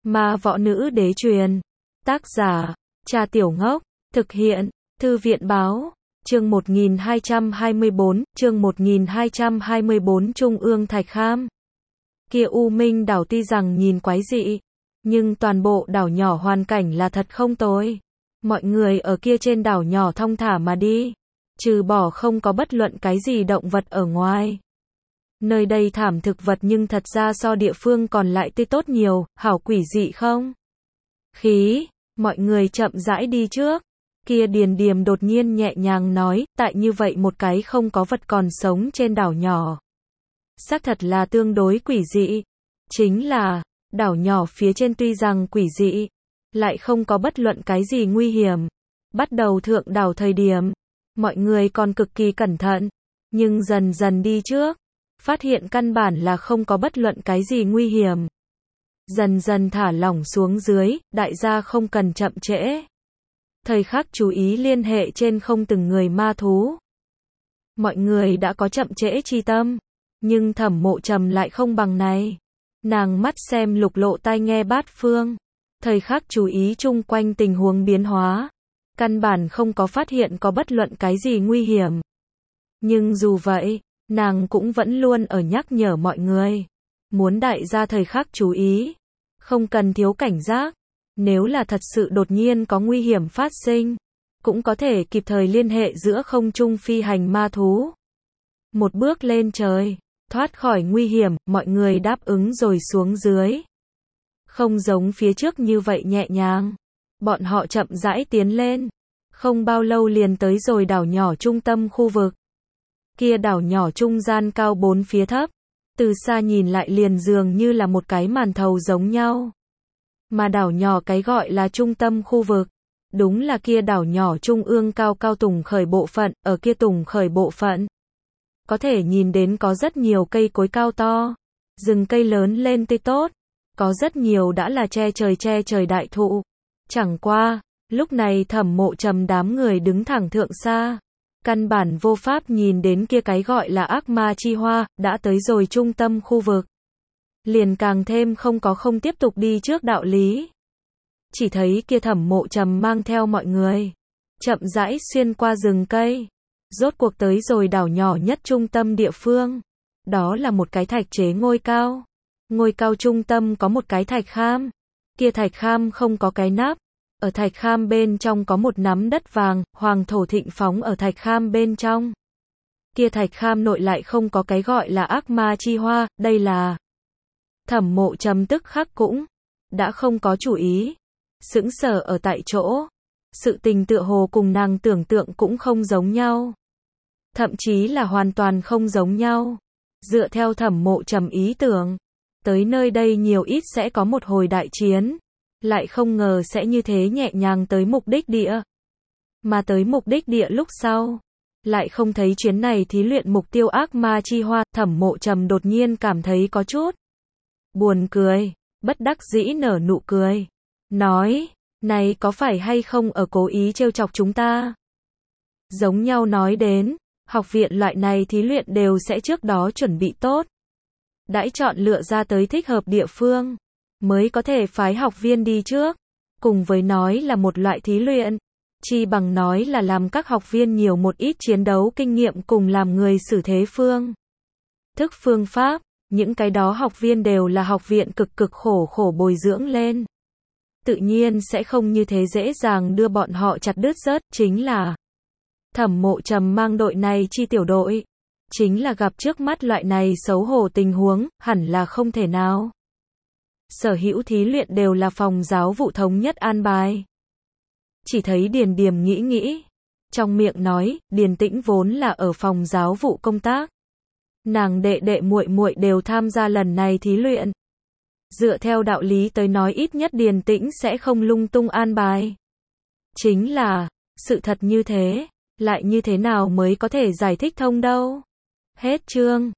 Ma võ nữ đế truyền. Tác giả, Trà Tiểu Ngốc. Thực hiện, Thư viện báo. Chương 1224, chương 1224 Trung ương Thạch Kham. Kia U Minh đảo tuy rằng nhìn quái dị, nhưng toàn bộ đảo nhỏ hoàn cảnh là thật không tồi. Mọi người ở kia trên đảo nhỏ thong thả mà đi, trừ bỏ không có bất luận cái gì động vật ở ngoài. Nơi đây thảm thực vật nhưng thật ra so địa phương còn lại tươi tốt nhiều, hảo quỷ dị không? Khí, mọi người chậm rãi đi trước. Kia Điền Điềm đột nhiên nhẹ nhàng nói, tại như vậy một cái không có vật còn sống trên đảo nhỏ. Xác thật là tương đối quỷ dị. Chính là, đảo nhỏ phía trên tuy rằng quỷ dị, lại không có bất luận cái gì nguy hiểm. Bắt đầu thượng đảo thời điểm, mọi người còn cực kỳ cẩn thận, nhưng dần dần đi trước, phát hiện căn bản là không có bất luận cái gì nguy hiểm. Dần dần thả lỏng xuống dưới, đại gia không cần chậm trễ. Thời khắc chú ý liên hệ trên không từng người ma thú. Mọi người đã có chậm trễ chi tâm, nhưng Thẩm Mộ Trầm lại không bằng này. Nàng mắt xem lục lộ tai nghe bát phương, thời khắc chú ý chung quanh tình huống biến hóa, căn bản không có phát hiện có bất luận cái gì nguy hiểm. Nhưng dù vậy, nàng cũng vẫn luôn ở nhắc nhở mọi người, muốn đại gia thời khắc chú ý, không cần thiếu cảnh giác. Nếu là thật sự đột nhiên có nguy hiểm phát sinh, cũng có thể kịp thời liên hệ giữa không trung phi hành ma thú. Một bước lên trời, thoát khỏi nguy hiểm, mọi người đáp ứng rồi xuống dưới. Không giống phía trước như vậy nhẹ nhàng. Bọn họ chậm rãi tiến lên. Không bao lâu liền tới rồi đảo nhỏ trung tâm khu vực. Kia đảo nhỏ trung gian cao bốn phía thấp. Từ xa nhìn lại liền dường như là một cái màn thầu giống nhau. Mà đảo nhỏ cái gọi là trung tâm khu vực, đúng là kia đảo nhỏ trung ương cao cao tùng khởi bộ phận, ở kia tùng khởi bộ phận. Có thể nhìn đến có rất nhiều cây cối cao to, rừng cây lớn lên tươi tốt, có rất nhiều đã là che trời đại thụ. Chẳng qua, lúc này Thẩm Mộ Trầm đám người đứng thẳng thượng xa, căn bản vô pháp nhìn đến kia cái gọi là ác ma chi hoa, đã tới rồi trung tâm khu vực. Liền càng thêm không tiếp tục đi trước đạo lý. Chỉ thấy kia Thẩm Mộ Trầm mang theo mọi người, chậm rãi xuyên qua rừng cây, rốt cuộc tới rồi đảo nhỏ nhất trung tâm địa phương. Đó là một cái thạch chế ngôi cao. Ngôi cao trung tâm có một cái thạch kham. Kia thạch kham không có cái nắp. Ở thạch kham bên trong có một nắm đất vàng, hoàng thổ thịnh phóng ở thạch kham bên trong. Kia thạch kham nội lại không có cái gọi là ác ma chi hoa, đây là... Thẩm Mộ Trầm tức khắc cũng đã không có chủ ý, sững sờ ở tại chỗ. Sự tình tựa hồ cùng nàng tưởng tượng cũng không giống nhau, thậm chí là hoàn toàn không giống nhau. Dựa theo Thẩm Mộ Trầm ý tưởng, tới nơi đây nhiều ít sẽ có một hồi đại chiến, lại không ngờ sẽ như thế nhẹ nhàng tới mục đích địa. Mà tới mục đích địa lúc sau, lại không thấy chuyến này thí luyện mục tiêu ác ma chi hoa. Thẩm Mộ Trầm đột nhiên cảm thấy có chút buồn cười, bất đắc dĩ nở nụ cười, nói, này có phải hay không ở cố ý trêu chọc chúng ta? Giống nhau nói đến, học viện loại này thí luyện đều sẽ trước đó chuẩn bị tốt, đãi chọn lựa ra tới thích hợp địa phương, mới có thể phái học viên đi trước. Cùng với nói là một loại thí luyện, chi bằng nói là làm các học viên nhiều một ít chiến đấu kinh nghiệm cùng làm người xử thế phương thức phương pháp. Những cái đó học viên đều là học viện cực khổ bồi dưỡng lên. Tự nhiên sẽ không như thế dễ dàng đưa bọn họ chặt đứt rớt. Chính là Thẩm Mộ Trầm mang đội này chi tiểu đội, chính là gặp trước mắt loại này xấu hổ tình huống, hẳn là không thể nào. Sở hữu thí luyện đều là phòng giáo vụ thống nhất an bài. Chỉ thấy Điền Điềm nghĩ, trong miệng nói, Điền Tĩnh vốn là ở phòng giáo vụ công tác. Nàng đệ muội muội đều tham gia lần này thí luyện. Dựa theo đạo lý tới nói ít nhất Điền Tĩnh sẽ không lung tung an bài. Chính là, sự thật như thế, lại như thế nào mới có thể giải thích thông đâu. Hết chương.